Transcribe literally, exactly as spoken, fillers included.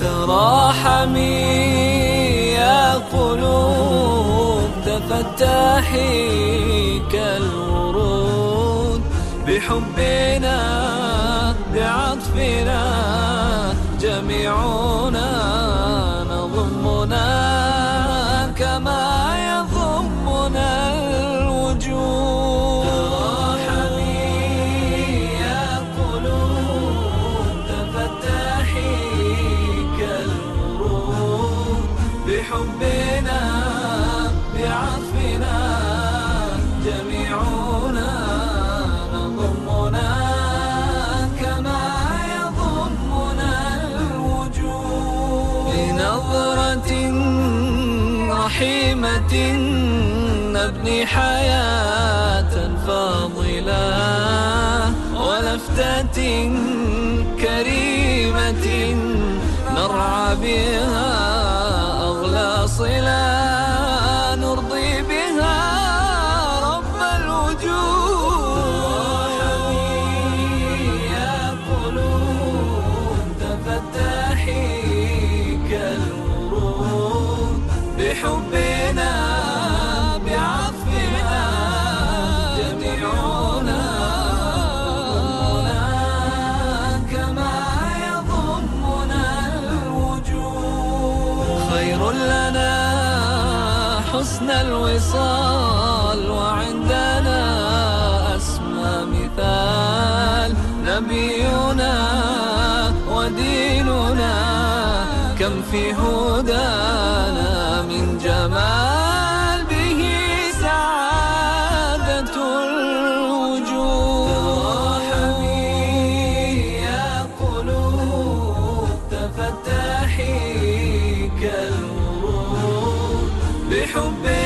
تراحمي يا قلوب تفتحي كالورود، بحبنا بعطفنا جميعنا نضمنا كما يضمنا الوجود. تراحمي يا قلوب تفتحي كالورود، بحبنا بعطفنا جميعنا نضمنا كما يضمنا الوجود. بنظرة رحيمة نبني حياة فاضلة، ولفتة كريمة نرعى بها أغلى صلة، نرضي بها رب الوجود. يا قلوب تفتحي كالورود، بحبنا بعطفنا جميعنا نضمنا كما يضمنا الوجود. خير لنا حسن الوصال، وعندنا أسمى مثال نبينا وديننا، كم في هدانا من جمال به سعادة الوجود. تراحمي يا قلوب تفتحي كالورود، بحب